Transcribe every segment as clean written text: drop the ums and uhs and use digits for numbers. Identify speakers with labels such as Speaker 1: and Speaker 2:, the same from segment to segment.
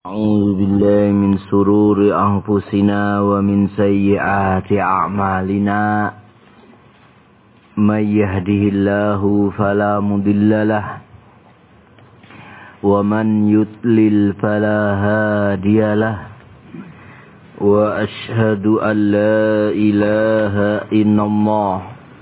Speaker 1: أعوذ بالله من شرور أنفسنا ومن سيئات أعمالنا من يهده الله فلا مضل له ومن يضلل فلا هادي له وأشهد أن لا إله إلا الله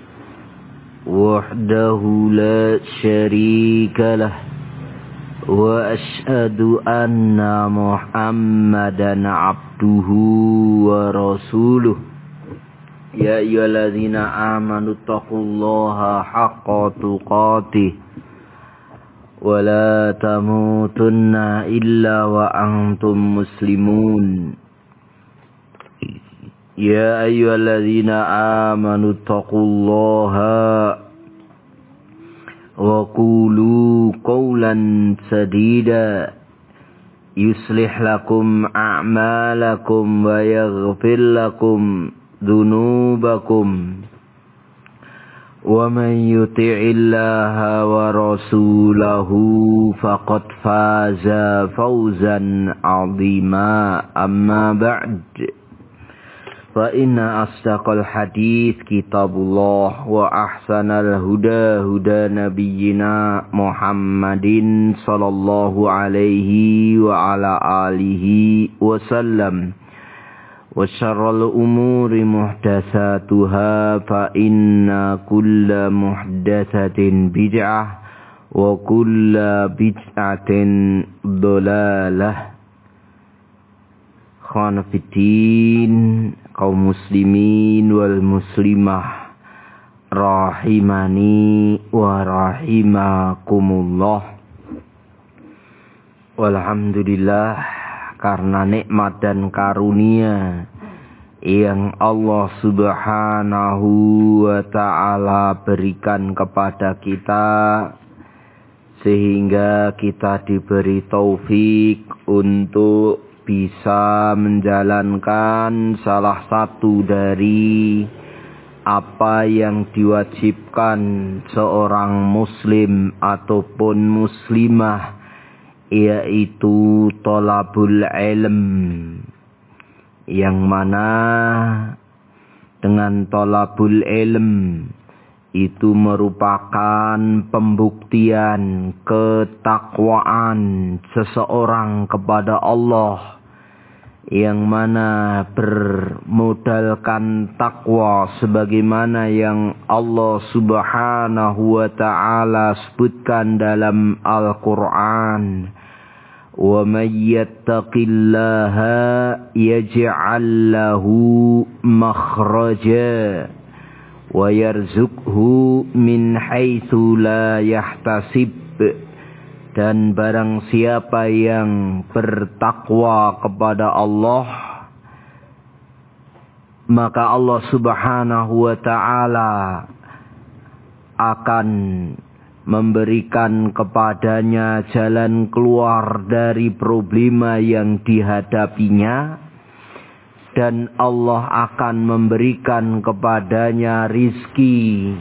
Speaker 1: وحده لا شريك له وأشهد أن محمدا عبده ورسوله يا أيها الذين آمنوا اتقوا الله حق تقاته ولا تموتن إلا وأنتم مسلمون يا أيها الذين آمنوا اتقوا الله وقولوا قولا سديدا يصلح لكم أعمالكم ويغفر لكم ذنوبكم ومن يطع الله ورسوله فقد فاز فوزا عظيما أما بعد فإن أصدق الحديث كتاب الله وأحسن الهدى هدى نبينا محمد صلى الله عليه وعلى آله وسلم وشر الأمور محدثاتها فإن كل محدثة بدعة وكل بدعة ضلالة. Khanafiddin, kaum muslimin wal muslimah rahimani wa rahimakumullah. Walhamdulillah, karena nikmat dan karunia yang Allah subhanahu wa ta'ala berikan kepada kita, sehingga kita diberi taufik untuk bisa menjalankan salah satu dari apa yang diwajibkan seorang muslim ataupun muslimah, yaitu thalabul ilm, yang mana dengan thalabul ilm itu merupakan pembuktian ketakwaan seseorang kepada Allah, yang mana bermodalkan takwa sebagaimana yang Allah subhanahu wa ta'ala sebutkan dalam Al-Quran. Wa may yattaqillaha yaj'al lahu makhraja wa yarzuqhu min haitsu la yahtasib. Dan barang siapa yang bertakwa kepada Allah, maka Allah subhanahu wa ta'ala akan memberikan kepadanya jalan keluar dari problema yang dihadapinya, dan Allah akan memberikan kepadanya rizki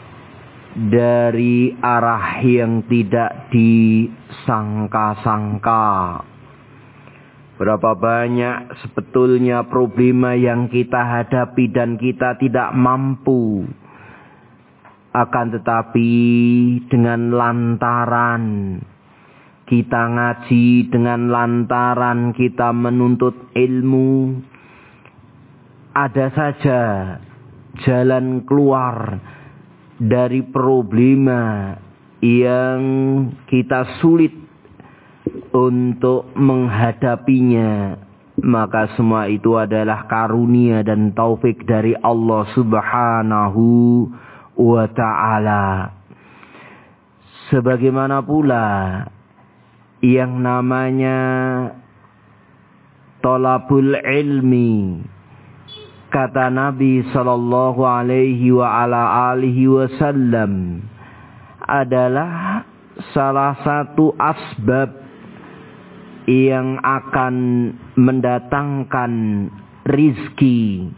Speaker 1: dari arah yang tidak disangka-sangka. Berapa banyak sebetulnya problema yang kita hadapi dan kita tidak mampu. Akan tetapi dengan lantaran kita ngaji, dengan lantaran kita menuntut ilmu, ada saja jalan keluar dari problema yang kita sulit untuk menghadapinya. Maka semua itu adalah karunia dan taufik dari Allah subhanahu wa ta'ala. Sebagaimana pula yang namanya thalabul ilmi, kata Nabi sallallahu alaihi wa ala alihi wasallam, adalah salah satu asbab yang akan mendatangkan rizki.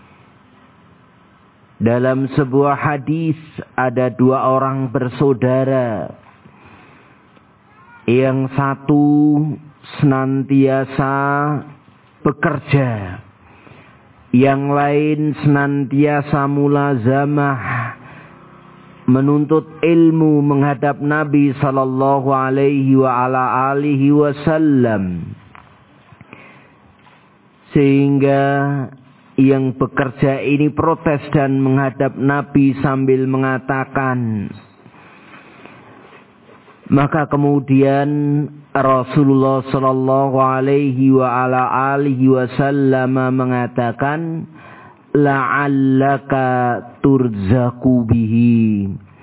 Speaker 1: Dalam sebuah hadis ada dua orang bersaudara. Yang satu senantiasa bekerja, yang lain senantiasa mulazamah menuntut ilmu menghadap Nabi sallallahu alaihi wa ala alihi wasallam, sehingga yang bekerja ini protes dan menghadap Nabi sambil mengatakan, maka kemudian Rasulullah sallallahu alaihi wa ala alihi wasallam mengatakan, la'allaka turzaku bihi,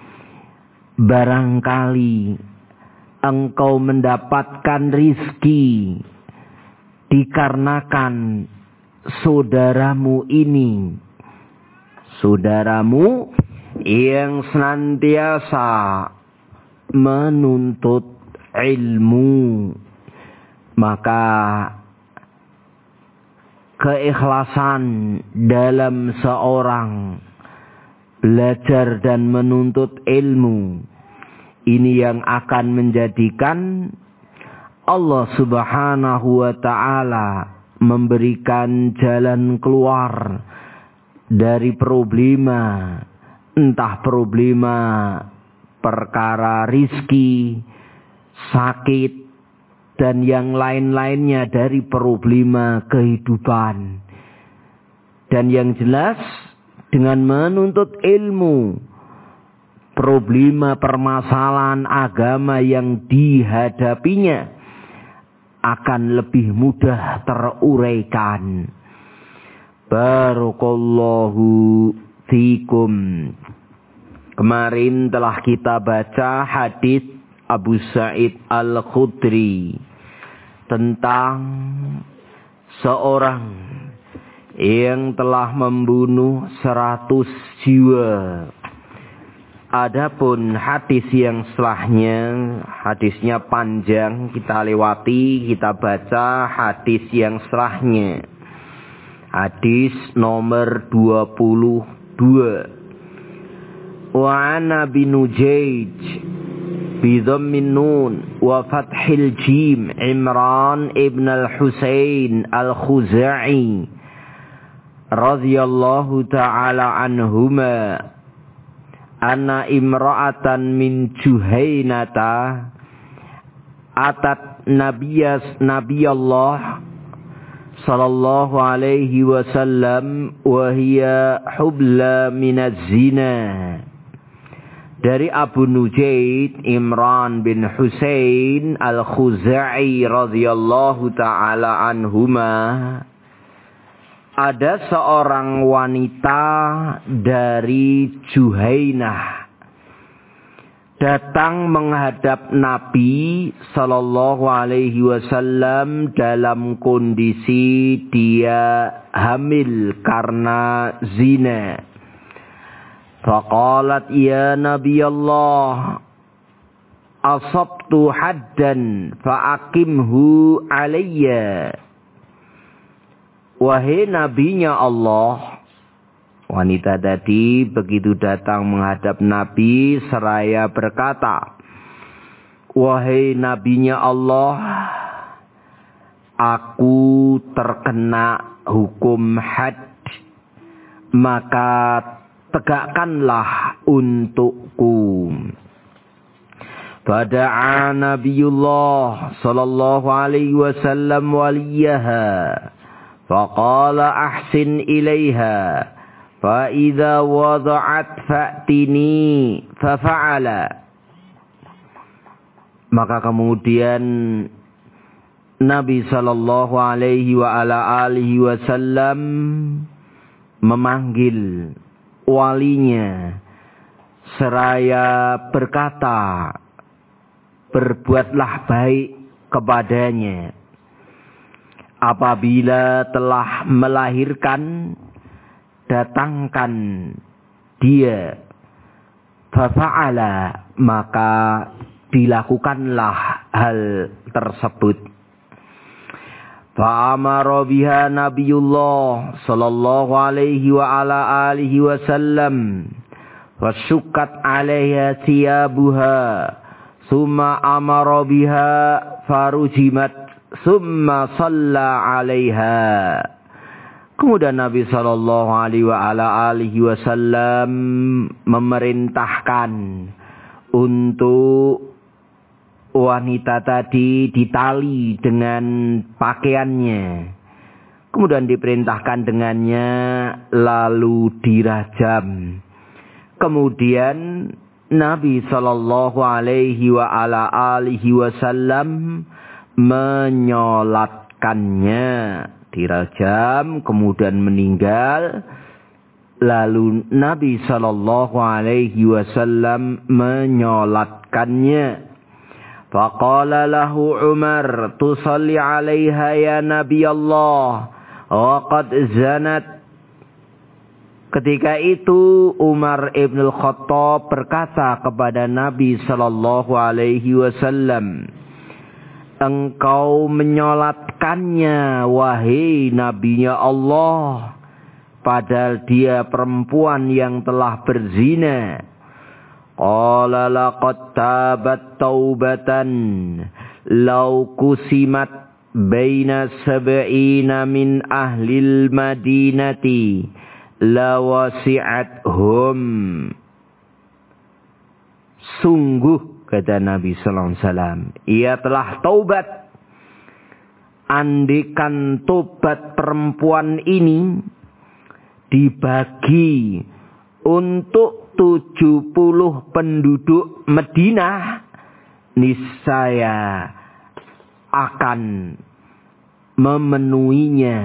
Speaker 1: barangkali engkau mendapatkan rizki dikarenakan saudaramu ini, saudaramu yang senantiasa menuntut ilmu. Maka keikhlasan dalam seorang belajar dan menuntut ilmu ini yang akan menjadikan Allah subhanahu wa ta'ala memberikan jalan keluar dari problema, entah problema perkara rizki, sakit, dan yang lain-lainnya dari problema kehidupan. Dan yang jelas, dengan menuntut ilmu, problema permasalahan agama yang dihadapinya akan lebih mudah teruraikan. Barakallahu fikum. Kemarin telah kita baca hadis Abu Sa'id Al-Khudri tentang seorang yang telah membunuh 100 jiwa. Adapun hadis yang setelahnya, hadisnya panjang, kita lewati, kita baca hadis yang setelahnya. Hadis nomor 22. Wa ana bin Nujaij bidhammin nun wa fathil jim Imran ibn al-Husain al-Khuzai radhiyallahu ta'ala anhuma anna imra'atan min Juhainata atat nabiyallah sallallahu alaihi wasallam wa hiya hubla minaz zina. Dari Abu Nujaid Imran bin Husain Al-Khuzai radhiyallahu ta'ala anhuma, ada seorang wanita dari Juhainah datang menghadap Nabi sallallahu alaihi wasallam dalam kondisi dia hamil karena zina. Faqalat ya Nabi Allah, asabtu haddan fa'aqimhu alayya. Wahai nabinya Allah, wanita tadi begitu datang menghadap Nabi seraya berkata, wahai nabinya Allah, aku terkena hukum had, maka tegakkanlah untukku. Fada'a Nabiullah sallallahu alaihi wasallam waliyaha faqala ahsin ilaiha fa idza wada'at fa'tini fafa'ala. Maka kemudian Nabi sallallahu alaihi wa ala alihi wasallam memanggil walinya seraya berkata, berbuatlah baik kepadanya. Apabila telah melahirkan, datangkan dia. Fafa'ala, maka dilakukanlah hal tersebut. Fa'amara biha Nabiullah sallallahu alaihi wa ala alihi wasallam wasyukkat alaiha thiyabuha summa amara biha farujimat thumma shalla 'alaiha. Kemudian Nabi sallallahu alaihi wasallam memerintahkan untuk wanita tadi ditali dengan pakaiannya. Kemudian diperintahkan dengannya lalu dirajam. Kemudian Nabi sallallahu alaihi wasallam menyolatkannya, dirajam kemudian meninggal. Lalu Nabi sallallahu alaihi wasallam menyolatkannya. Faqala lahu Umar, tusalli 'alaiha ya Nabi Allah, wa qad zanat. Ketika itu Umar ibn al-Khattab berkata kepada Nabi sallallahu alaihi wasallam, engkau menyolatkannya wahai nabinya Allah, padahal dia perempuan yang telah berzina. Qala laqad tabat taubatan law kusimat baina sab'ina min ahlil madinati lawasi'athum. Sungguh, kata Nabi sallallahu alaihi wasallam, ia telah taubat. Andikan tobat perempuan ini dibagi untuk 70 penduduk Madinah, niscaya akan memenuhinya.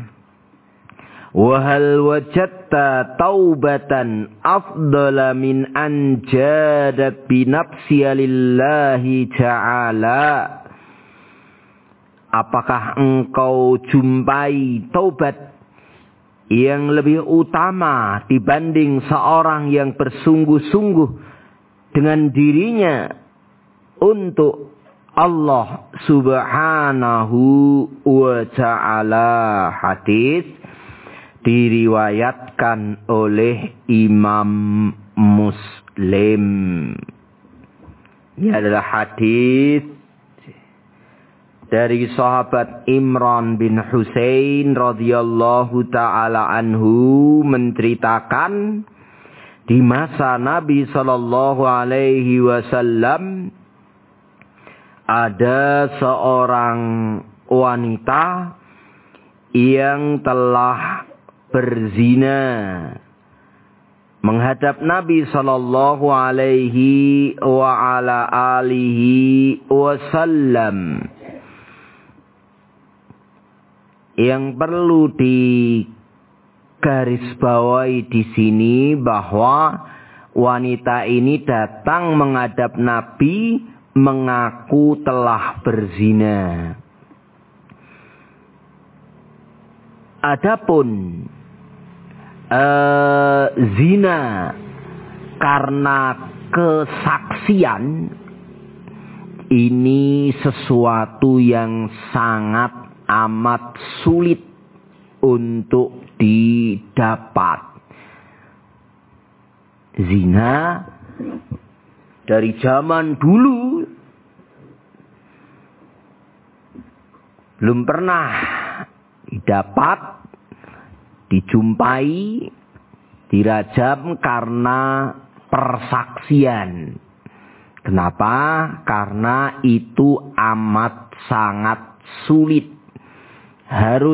Speaker 1: Wahal wajadta taubatan afdala min an jadat binafsiya lillahi ta'ala. Apakah engkau jumpai taubat yang lebih utama dibanding seorang yang bersungguh-sungguh dengan dirinya untuk Allah subhanahu wa ta'ala? Hadis diriwayatkan oleh Imam Muslim. Ini adalah hadis dari sahabat Imran bin Husain radhiyallahu ta'ala anhu, menceritakan di masa Nabi sallallahu alaihi wasallam ada seorang wanita yang telah berzina menghadap Nabi sallallahu alaihi wa ala alihi wasallam. Yang perlu digarisbawahi di sini bahwa wanita ini datang menghadap Nabi mengaku telah berzina. Adapun zina karena kesaksian ini sesuatu yang sangat amat sulit untuk didapat. Zina dari zaman dulu belum pernah didapat, dijumpai, dirajam karena persaksian. Kenapa? Karena itu amat sangat sulit. Harus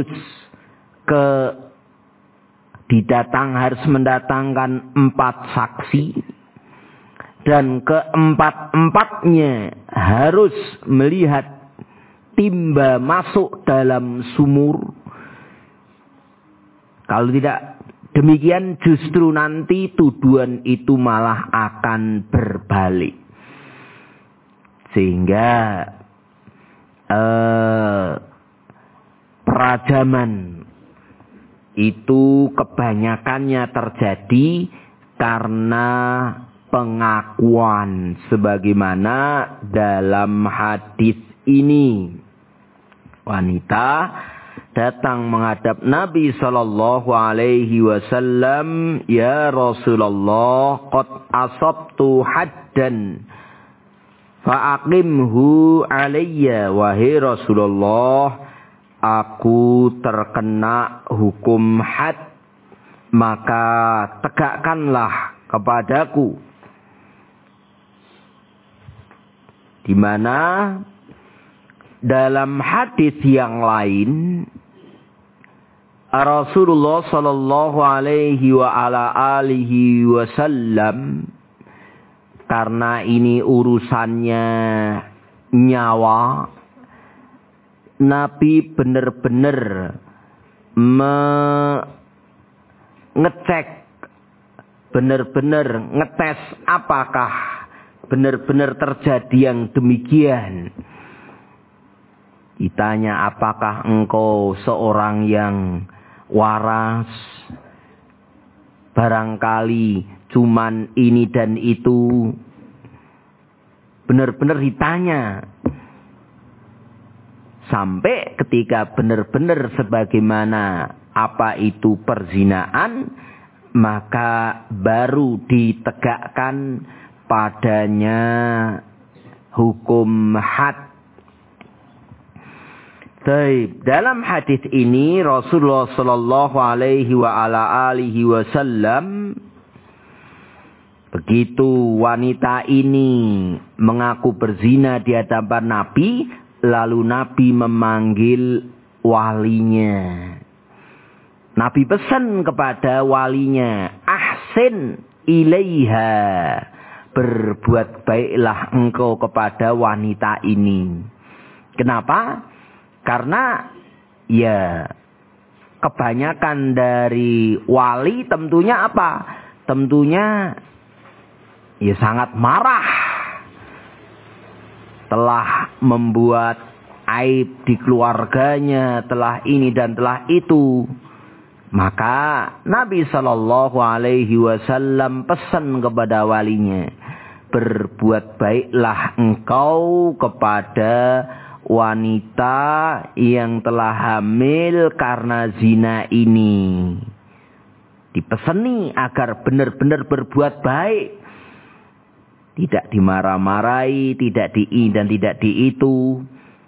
Speaker 1: harus mendatangkan 4 saksi, dan keempat-empatnya harus melihat timba masuk dalam sumur. Kalau tidak demikian, justru nanti tuduhan itu malah akan berbalik. Sehingga perajaman itu kebanyakannya terjadi karena pengakuan, sebagaimana dalam hadis ini. Wanita datang menghadap Nabi sallallahu alaihi wasallam, "Ya Rasulullah, qad asabtu haddan Fa'aqimhu alayya, wahai Rasulullah, aku terkena hukum had, maka tegakkanlah kepadaku. Di mana dalam hadis yang lain Rasulullah sallallahu alaihi wa ala alihi wasallam, karena ini urusannya nyawa, Nabi benar-benar ngecek, benar-benar ngetes apakah benar-benar terjadi yang demikian. Ditanya, apakah engkau seorang yang waras? Barangkali cuman ini dan itu. Benar-benar ditanya. Sampai ketika benar-benar sebagaimana apa itu perzinaan, maka baru ditegakkan padanya hukum had. Dalam hadis ini Rasulullah sallallahu alaihi wa ala alihi wasallam, begitu wanita ini mengaku berzina di hadapan Nabi, lalu Nabi memanggil walinya. Nabi pesan kepada walinya, ahsin ilaiha, berbuat baiklah engkau kepada wanita ini. Kenapa? Karena ya kebanyakan dari wali tentunya apa? Tentunya ya sangat marah. Telah membuat aib di keluarganya, telah ini dan telah itu. Maka Nabi sallallahu alaihi wasallam pesan kepada walinya, berbuat baiklah engkau kepada wanita yang telah hamil karena zina ini. Dipeseni agar benar-benar berbuat baik. Tidak dimarah-marahi, tidak di dan tidak di itu.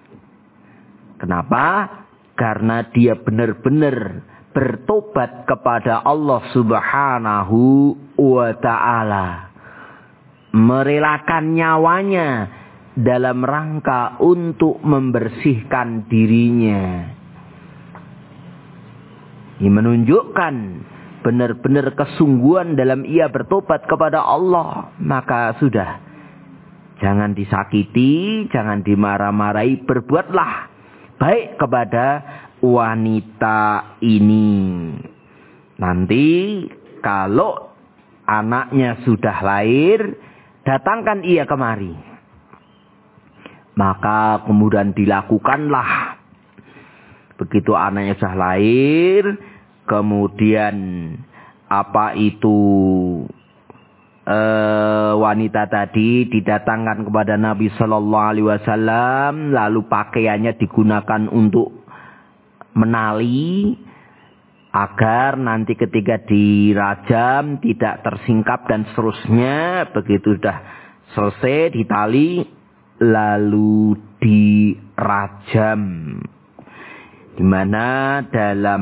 Speaker 1: Kenapa? Karena dia benar-benar bertobat kepada Allah Subhanahu wa ta'ala. Merelakan nyawanya dalam rangka untuk membersihkan dirinya. Ini menunjukkan benar-benar kesungguhan dalam ia bertobat kepada Allah. Maka sudah, jangan disakiti, jangan dimarah-marahi, berbuatlah baik kepada wanita ini. Nanti kalau anaknya sudah lahir, datangkan ia kemari. Maka kemudian dilakukanlah. Begitu anaknya sudah lahir, kemudian apa itu wanita tadi didatangkan kepada Nabi Sallallahu Alaihi Wasallam, lalu pakaiannya digunakan untuk menali agar nanti ketika dirajam tidak tersingkap dan seterusnya. Begitu sudah selesai ditali, lalu dirajam. Di mana dalam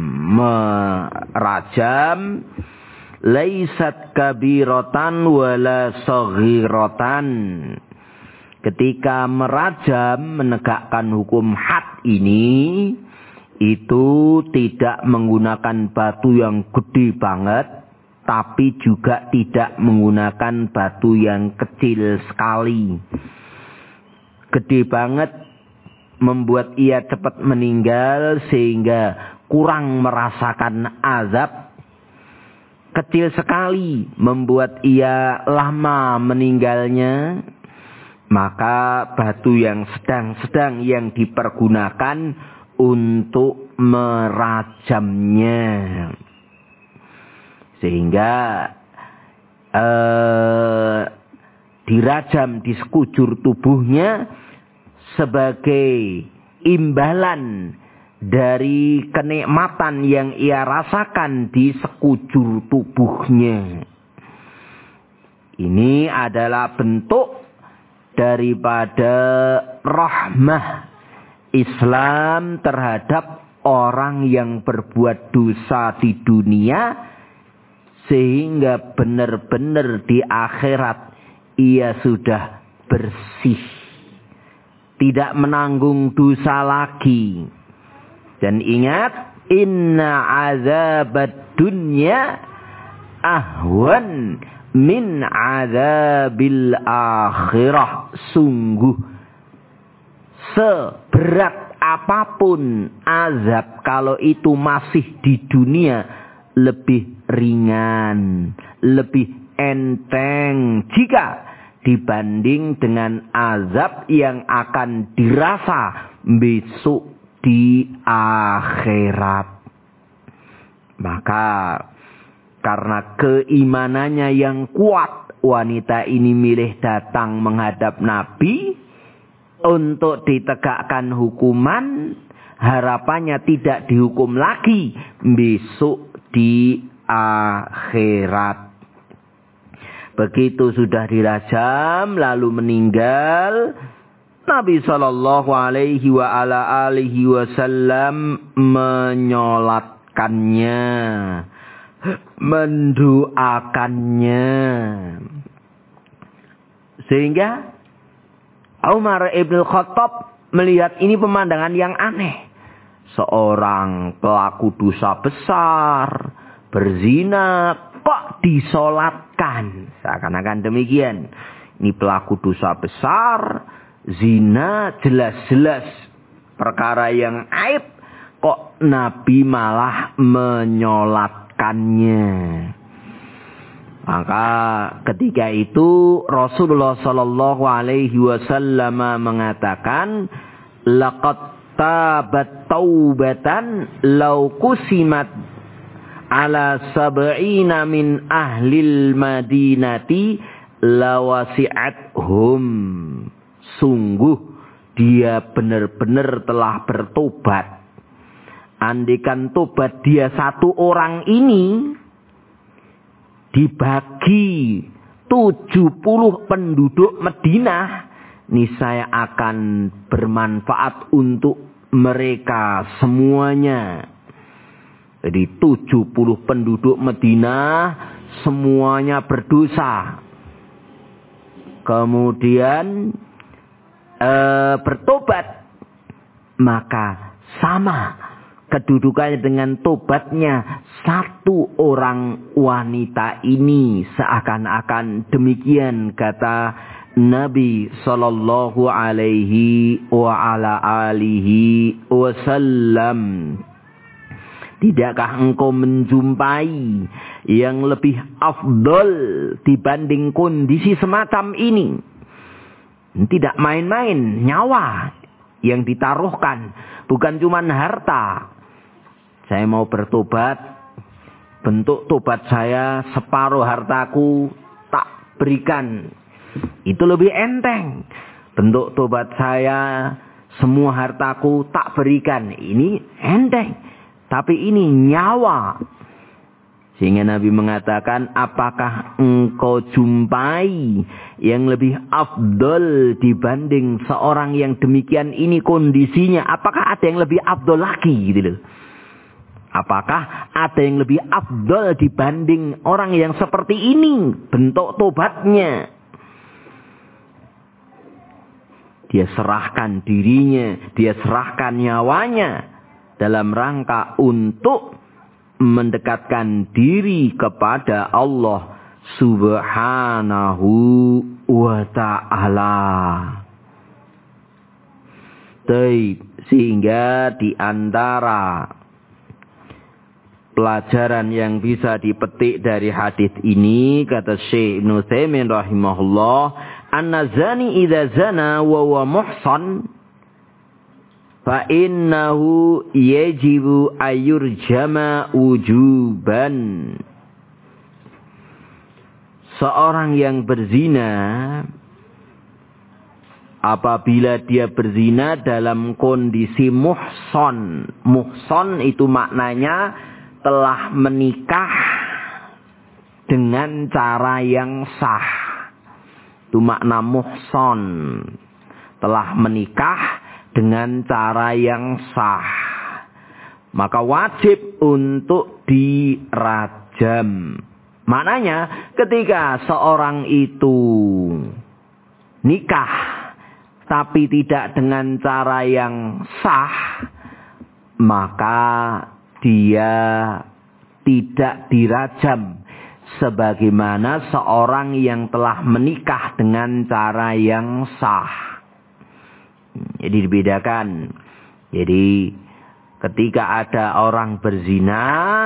Speaker 1: merajam, laisat kabiratan wala saghiratan. Ketika merajam, menegakkan hukum had ini, itu tidak menggunakan batu yang gede banget, tapi juga tidak menggunakan batu yang kecil sekali. Gede banget membuat ia cepat meninggal sehingga kurang merasakan azab. Kecil sekali membuat ia lama meninggalnya. Maka batu yang sedang-sedang yang dipergunakan untuk merajamnya. Sehingga dirajam di sekujur tubuhnya sebagai imbalan dari kenikmatan yang ia rasakan di sekujur tubuhnya. Ini adalah bentuk daripada rahmah Islam terhadap orang yang berbuat dosa di dunia, sehingga benar-benar di akhirat ia sudah bersih, tidak menanggung dosa lagi. Dan ingat, inna azabad dunya ahwan min azabil akhirah. Sungguh seberat apapun azab, kalau itu masih di dunia, lebih ringan, lebih enteng jika dibanding dengan azab yang akan dirasa besok di akhirat. Maka karena keimanannya yang kuat, wanita ini milih datang menghadap Nabi untuk ditegakkan hukuman. Harapannya tidak dihukum lagi besok di akhirat. Begitu sudah dirajam lalu meninggal, Nabi sallallahu alaihi wa ala alihi wasallam menyolatkannya, mendoakannya. Sehingga Umar ibn Khattab melihat ini pemandangan yang aneh. Seorang pelaku dosa besar, berzina, kok disolatkan? Seakan-akan demikian. Ini pelaku dosa besar, zina, jelas-jelas perkara yang aib, kok Nabi malah menyolatkannya. Maka ketika itu Rasulullah sallallahu alaihi wasallam mengatakan, laqad tabat taubatan law kusimat ala sab'ina min ahlil madinati lawasi'athum. Sungguh dia benar-benar telah bertobat. Andikan tobat dia satu orang ini dibagi 70 penduduk Madinah, niscaya akan bermanfaat untuk mereka semuanya. Jadi 70 penduduk Madinah semuanya berdosa. Kemudian bertobat, maka sama kedudukannya dengan tobatnya satu orang wanita ini. Seakan-akan demikian kata Nabi sallallahu alaihi wa ala alihi wasallam. Tidakkah engkau menjumpai yang lebih afdol dibanding kondisi semacam ini? Tidak main-main, nyawa yang ditaruhkan, bukan cuma harta. Saya mau bertobat, bentuk tobat saya separuh hartaku tak berikan. Itu lebih enteng. Bentuk tobat saya semua hartaku tak berikan. Ini enteng. Tapi ini nyawa. Sehingga Nabi mengatakan, apakah engkau jumpai yang lebih afdol dibanding seorang yang demikian ini kondisinya? Apakah ada yang lebih afdol lagi gitu loh? Apakah ada yang lebih afdol dibanding orang yang seperti ini bentuk tobatnya? Dia serahkan dirinya, dia serahkan nyawanya dalam rangka untuk mendekatkan diri kepada Allah Subhanahu wa ta'ala. Sehingga di antara pelajaran yang bisa dipetik dari hadis ini, kata Syekh Ibnu Utsaimin rahimahullah, an-nazani idza zana wa huwa muhsan fa innahu yajibu ayurjama wujuban. Seorang yang berzina, apabila dia berzina dalam kondisi muhsan. Muhsan itu maknanya telah menikah dengan cara yang sah. Itu makna muhson. Telah menikah dengan cara yang sah. Maka wajib untuk dirajam. Maknanya ketika seorang itu nikah tapi tidak dengan cara yang sah, maka dia tidak dirajam sebagaimana seorang yang telah menikah dengan cara yang sah. Jadi dibedakan. Jadi ketika ada orang berzina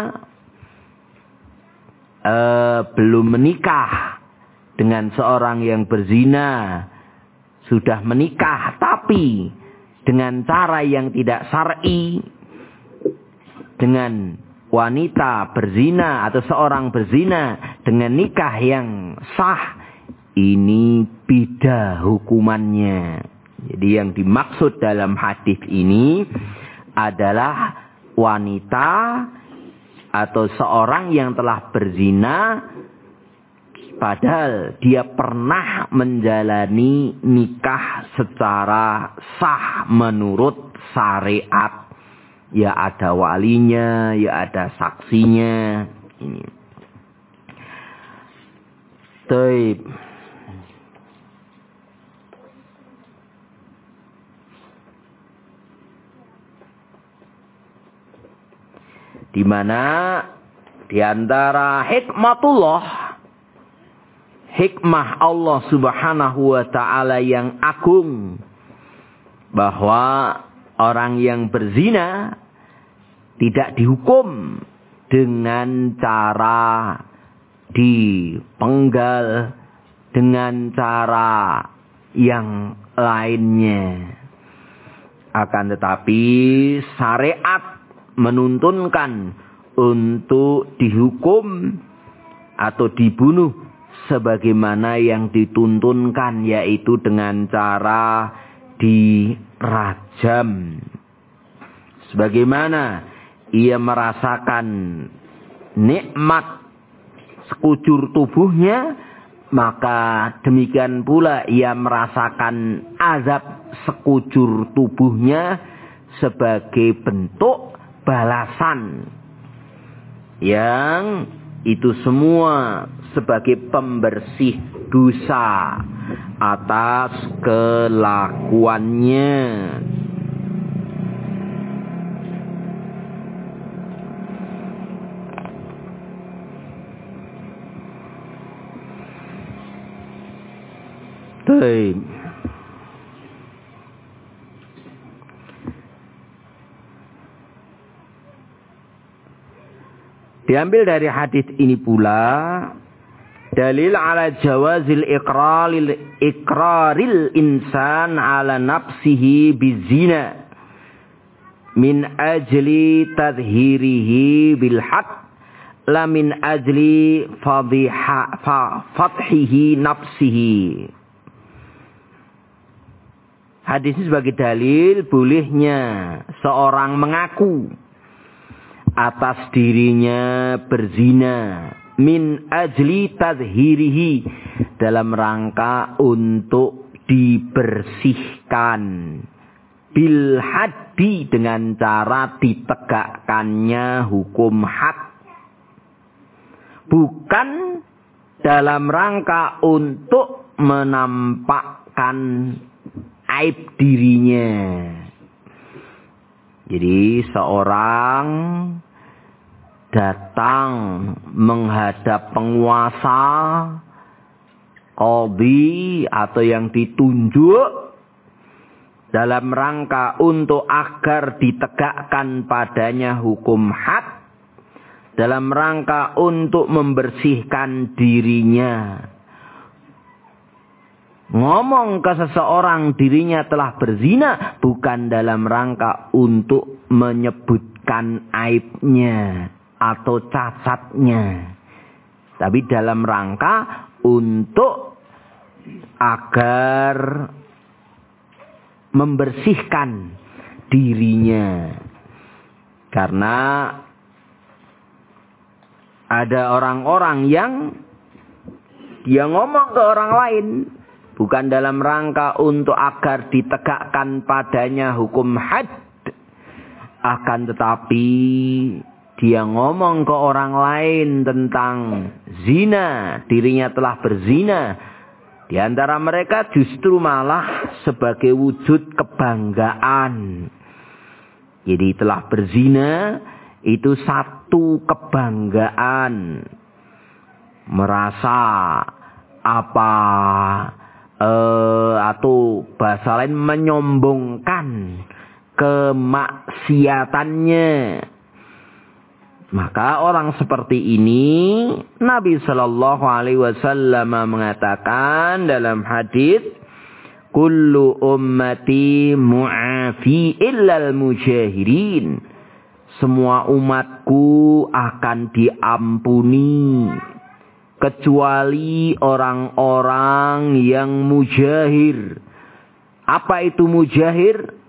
Speaker 1: belum menikah dengan seorang yang berzina, sudah menikah tapi dengan cara yang tidak syar'i, dengan wanita berzina atau seorang berzina dengan nikah yang sah, ini beda hukumannya. Jadi yang dimaksud dalam hadis ini adalah wanita atau seorang yang telah berzina padahal dia pernah menjalani nikah secara sah menurut syariat. Ya ada walinya, ya ada saksinya. Ini. Taib. Di mana di antara hikmah Allah Subhanahu wa taala yang agung, bahwa orang yang berzina tidak dihukum dengan cara dipenggal, dengan cara yang lainnya. Akan tetapi syariat menuntunkan untuk dihukum atau dibunuh sebagaimana yang dituntunkan, yaitu dengan cara dirajam. Sebagaimana ia merasakan nikmat sekujur tubuhnya, maka demikian pula ia merasakan azab sekujur tubuhnya sebagai bentuk balasan, yang itu semua sebagai pembersih dosa atas kelakuannya. Baik. Diambil dari hadis ini pula dalil ala jawazil iqraril insan ala nafsihi bizina min ajli tadhhirihi bil haq la min ajli fathihi nafsihi. Hadis ini sebagai dalil bolehnya seorang mengaku atas dirinya berzina min ajli tadhhirihi, dalam rangka untuk dibersihkan, bil haddi, dengan cara ditegakkannya hukum had, bukan dalam rangka untuk menampakkan aib dirinya. Jadi seorang datang menghadap penguasa, qadhi atau yang ditunjuk, dalam rangka untuk agar ditegakkan padanya hukum had, dalam rangka untuk membersihkan dirinya. Ngomong ke seseorang dirinya telah berzina bukan dalam rangka untuk menyebutkan aibnya atau cacatnya, tapi dalam rangka untuk agar membersihkan dirinya. Karena ada orang-orang yang dia ngomong ke orang lain bukan dalam rangka untuk agar ditegakkan padanya hukum had. Akan tetapi dia ngomong ke orang lain tentang zina, dirinya telah berzina. Di antara mereka justru malah sebagai wujud kebanggaan. Jadi telah berzina itu satu kebanggaan. Merasa atau bahasa lain menyombongkan kemaksiatannya. Maka orang seperti ini Nabi sallallahu alaihi wasallam mengatakan dalam hadis, kullu ummati mu'afi illal mujahirin. Semua umatku akan diampuni kecuali orang-orang yang mujahir. Apa itu mujahir?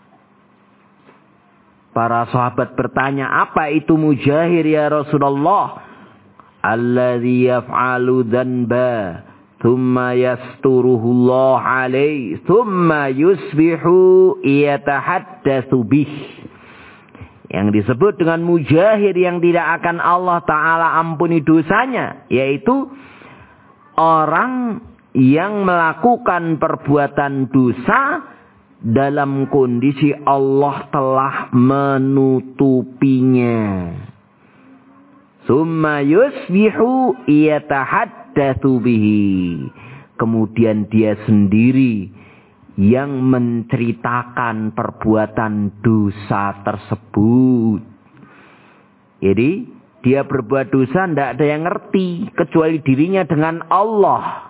Speaker 1: Para sahabat bertanya, apa itu mujahir ya Rasulullah? Alladzi yaf'alu dhanba thumma yasturuhullah alaihi thumma yusbihu yatahaddatsu bih. Yang disebut dengan mujahir yang tidak akan Allah Ta'ala ampuni dosanya, yaitu orang yang melakukan perbuatan dosa dalam kondisi Allah telah menutupinya. Summa yusbihu yatahaddatsu bihi. Kemudian dia sendiri yang menceritakan perbuatan dosa tersebut. Jadi dia berbuat dosa tidak ada yang ngerti kecuali dirinya dengan Allah.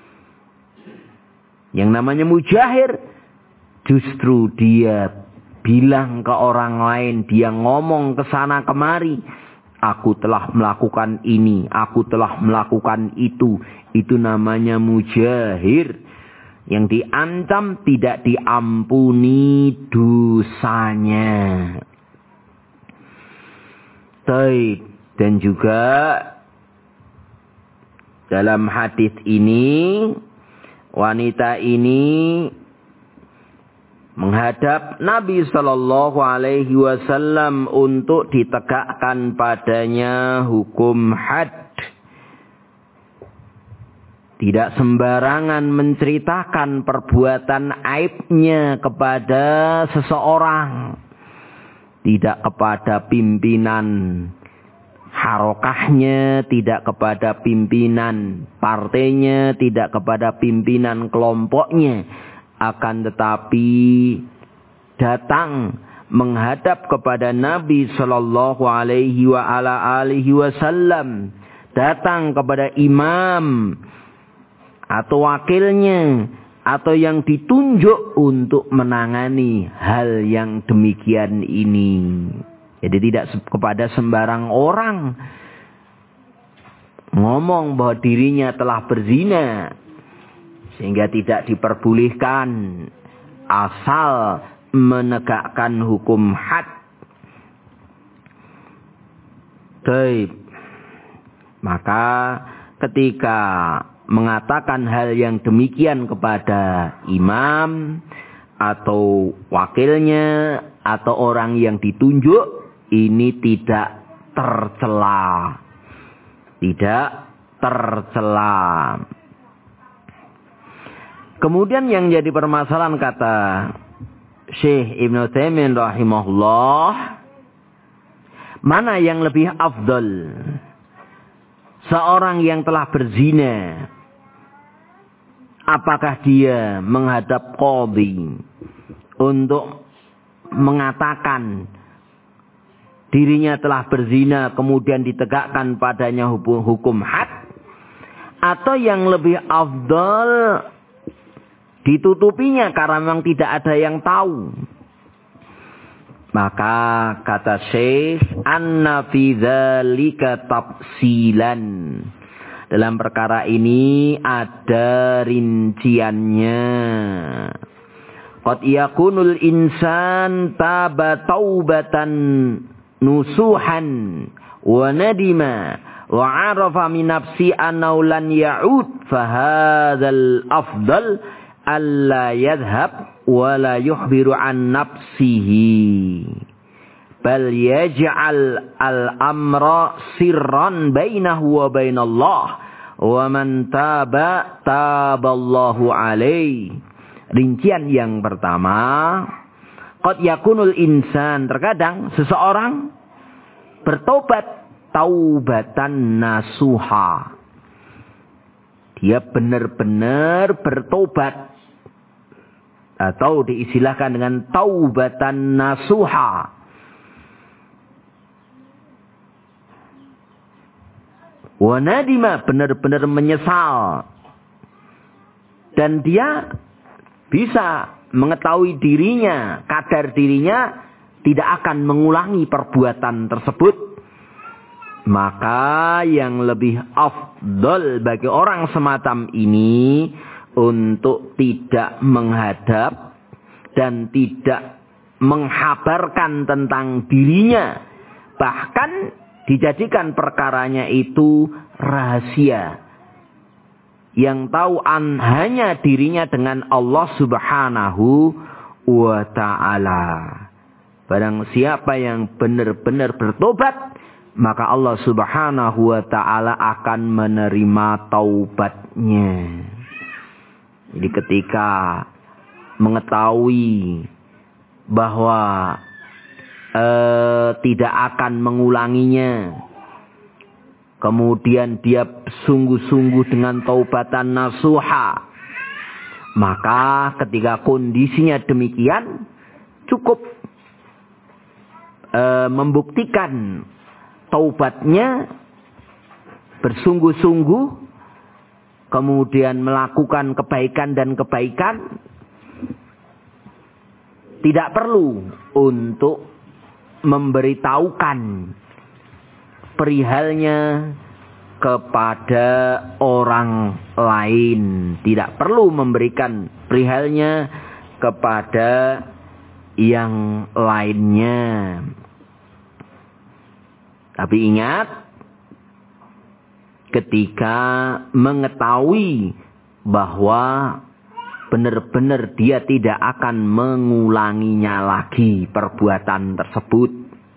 Speaker 1: Yang namanya mujahir, justru dia bilang ke orang lain, dia ngomong ke sana kemari, aku telah melakukan ini, aku telah melakukan itu. Itu namanya mujahir, yang diancam tidak diampuni dosanya. Dan juga dalam hadis ini, wanita ini menghadap Nabi sallallahu alaihi wasallam untuk ditegakkan padanya hukum had. Tidak sembarangan menceritakan perbuatan aibnya kepada seseorang. Tidak kepada pimpinan harokahnya, tidak kepada pimpinan partainya, tidak kepada pimpinan kelompoknya. Akan tetapi datang menghadap kepada Nabi sallallahu alaihi wasallam, datang kepada imam atau wakilnya atau yang ditunjuk untuk menangani hal yang demikian ini. Jadi tidak kepada sembarang orang ngomong bahwa dirinya telah berzina, sehingga tidak diperbolehkan asal menegakkan hukum had. Maka ketika mengatakan hal yang demikian kepada imam atau wakilnya atau orang yang ditunjuk, ini tidak tercela. Tidak tercela. Kemudian yang jadi permasalahan kata Syekh Ibnu Utsaimin rahimahullah, mana yang lebih afdal? Seorang yang telah berzina, apakah dia menghadap qadhi untuk mengatakan dirinya telah berzina kemudian ditegakkan padanya hukum had, atau yang lebih afdal ditutupinya karena memang tidak ada yang tahu? Maka kata Syekh, anna fi dzalika tafsilan. Dalam perkara ini ada rinciannya. Qad yakunul insan taba taubatan nusuhan wa nadima wa 'arafa min nafsi annahu lan ya'ud fa hadzal afdal alla yadhhab wa la yukhbiru an nafsihi bal yaj'al al-amra sirran bainahu wa bainallah wa man taba taballahu alaihi. Rincian yang pertama, qad yakunul insan, terkadang seseorang bertobat taubatan nasuha. Dia benar-benar bertobat atau diistilahkan dengan taubatan nasuha. Wa nadima, benar-benar menyesal. Dan dia bisa mengetahui dirinya, kadar dirinya tidak akan mengulangi perbuatan tersebut. Maka yang lebih afdal bagi orang semacam ini untuk tidak menghadap dan tidak menghabarkan tentang dirinya. Bahkan dijadikan perkaranya itu rahasia. Yang tahu hanya dirinya dengan Allah Subhanahu wa ta'ala. Barang siapa yang benar-benar bertobat, maka Allah Subhanahu wa ta'ala akan menerima taubatnya. Jadi ketika mengetahui bahwa tidak akan mengulanginya, kemudian dia sungguh-sungguh dengan taubatan nasuha, maka ketika kondisinya demikian cukup membuktikan taubatnya bersungguh-sungguh, kemudian melakukan kebaikan dan kebaikan, tidak perlu untuk memberitahukan perihalnya kepada orang lain. Tidak perlu memberikan perihalnya kepada yang lainnya. Tapi ingat, ketika mengetahui bahwa benar-benar dia tidak akan mengulanginya lagi perbuatan tersebut.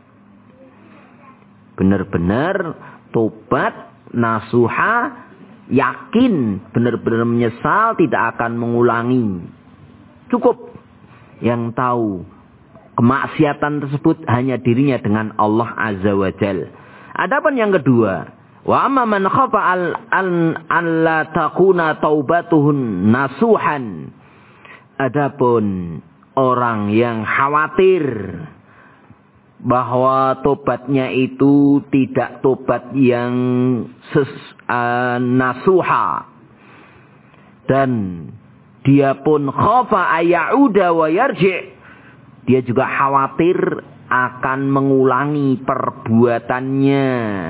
Speaker 1: Benar-benar tobat, nasuha, yakin, benar-benar menyesal, tidak akan mengulangi. Cukup yang tahu kemaksiatan tersebut hanya dirinya dengan Allah Azza wa Jal. Adapun yang kedua, wa amma man khafa an la takuna taubatuhun nasuhan. Adapun orang yang khawatir bahwa tobatnya itu tidak tobat yang nasuha, dan dia pun khafa ayauda wa yarji', dia juga khawatir akan mengulangi perbuatannya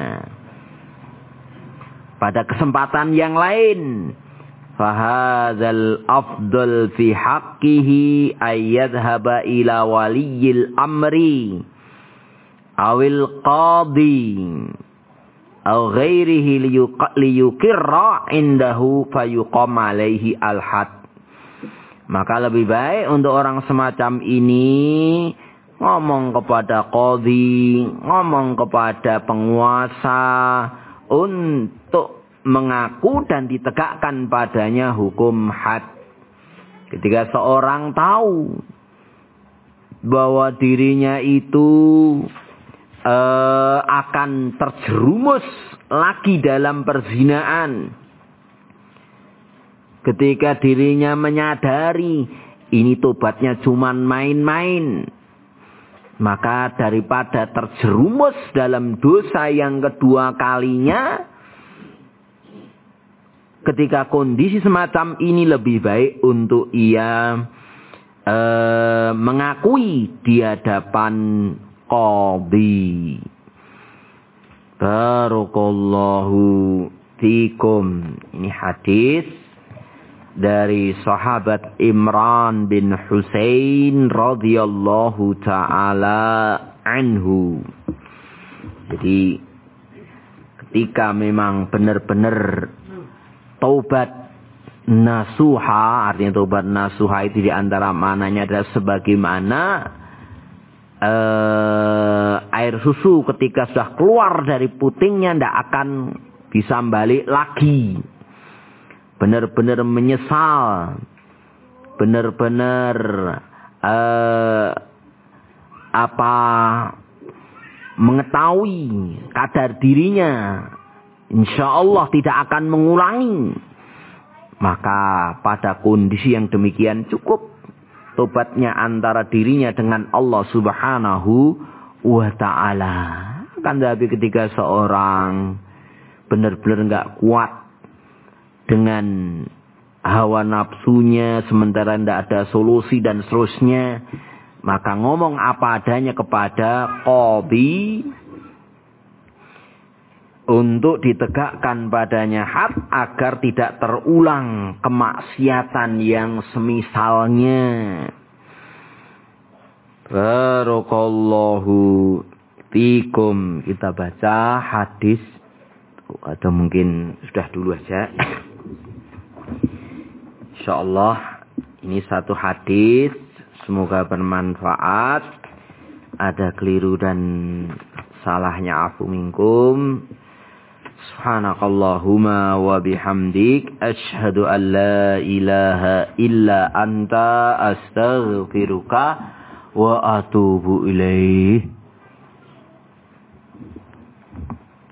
Speaker 1: pada kesempatan yang lain. Fahadzal afdal fi haqqihi ayyadhhaba ila waliyil amri awil qadi aw ghairihi liyukirra indahu fayuqam alaihi al-had. Maka lebih baik untuk orang semacam ini ngomong kepada qadhi, ngomong kepada penguasa untuk mengaku dan ditegakkan padanya hukum had. Ketika seorang tahu bahwa dirinya itu akan terjerumus lagi dalam perzinaan, ketika dirinya menyadari ini tobatnya cuman main-main, maka daripada terjerumus dalam dosa yang kedua kalinya, ketika kondisi semacam ini lebih baik untuk ia mengakui di hadapan qadhi. Barakallahu fikum. Ini hadis dari sahabat Imran bin Husain radhiyallahu taala anhu. Jadi ketika memang benar-benar taubat nasuha, artinya taubat nasuha itu diantara maknanya adalah sebagaimana air susu ketika sudah keluar dari putingnya tidak akan bisa balik lagi. Benar-benar menyesal, benar-benar mengetahui kadar dirinya, insya Allah tidak akan mengulangi. Maka pada kondisi yang demikian cukup tobatnya antara dirinya dengan Allah Subhanahu wa ta'ala. Kan tapi ketika seorang benar-benar enggak kuat dengan hawa nafsunya, sementara tidak ada solusi dan seterusnya, maka ngomong apa adanya kepada qadhi untuk ditegakkan padanya had agar tidak terulang kemaksiatan yang semisalnya. Barakallahu fikum. Kita baca hadis atau mungkin sudah dulu aja. Insyaallah ini satu hadis, semoga bermanfaat. Ada keliru dan salahnya afu minkum. Subhanakallahumma wa bihamdik asyhadu an la ilaha illa anta astaghfiruka wa atubu ilaih.